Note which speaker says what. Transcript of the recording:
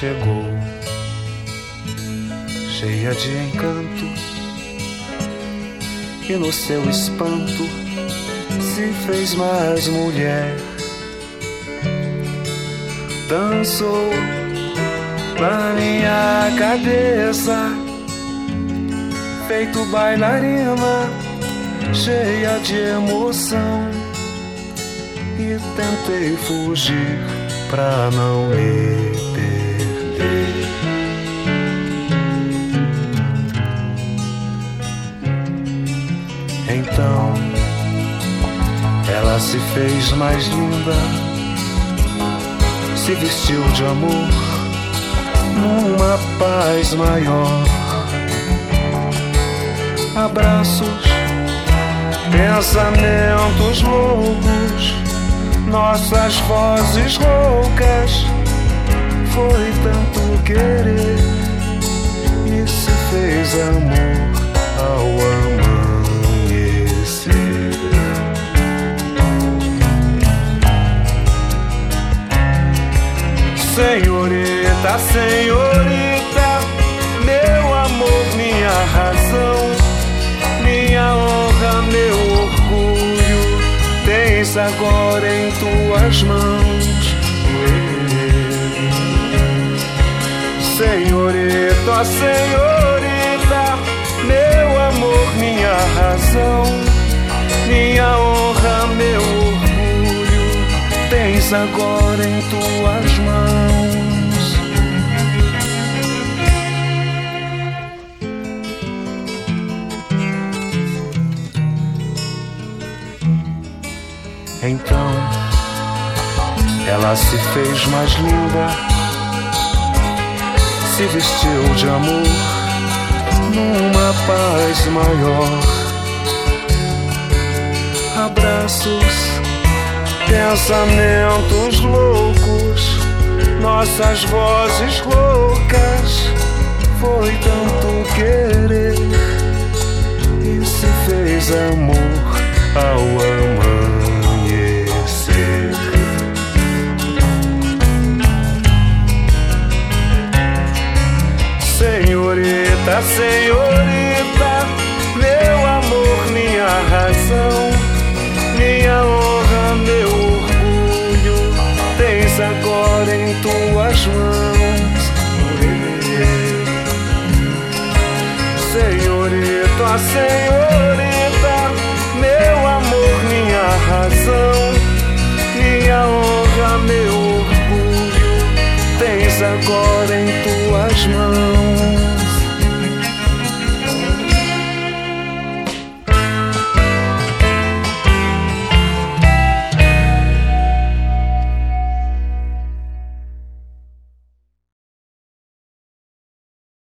Speaker 1: chegou, cheia de encanto, e no seu espanto se fez mais mulher. Dançou na minha cabeça, feito bailarina, cheia de emoção, e tentei fugir pra não me perder. Então ela se fez mais linda, se vestiu de amor numa paz maior. Abraços, pensamentos loucos, nossas vozes roucas. Foi tanto querer e se fez amor ao amanhecer. Senhorita, senhorita, meu amor, minha razão, minha honra, meu orgulho, tens agora em tuas mãos. Senhorita, senhorita, meu amor, minha razão, minha honra, meu orgulho, tens agora em tuas mãos. Então ela se fez mais linda, se vestiu de amor numa paz maior. Abraços, pensamentos loucos, nossas vozes roucas. Foi tanto querer e se fez amor ao amanhecer. Senhorita, senhorita, meu amor, minha razão, minha honra, meu orgulho, tens agora em tuas mãos. Senhorita, senhorita, meu amor, minha razão, minha honra, meu orgulho, tens agora em tuas mãos.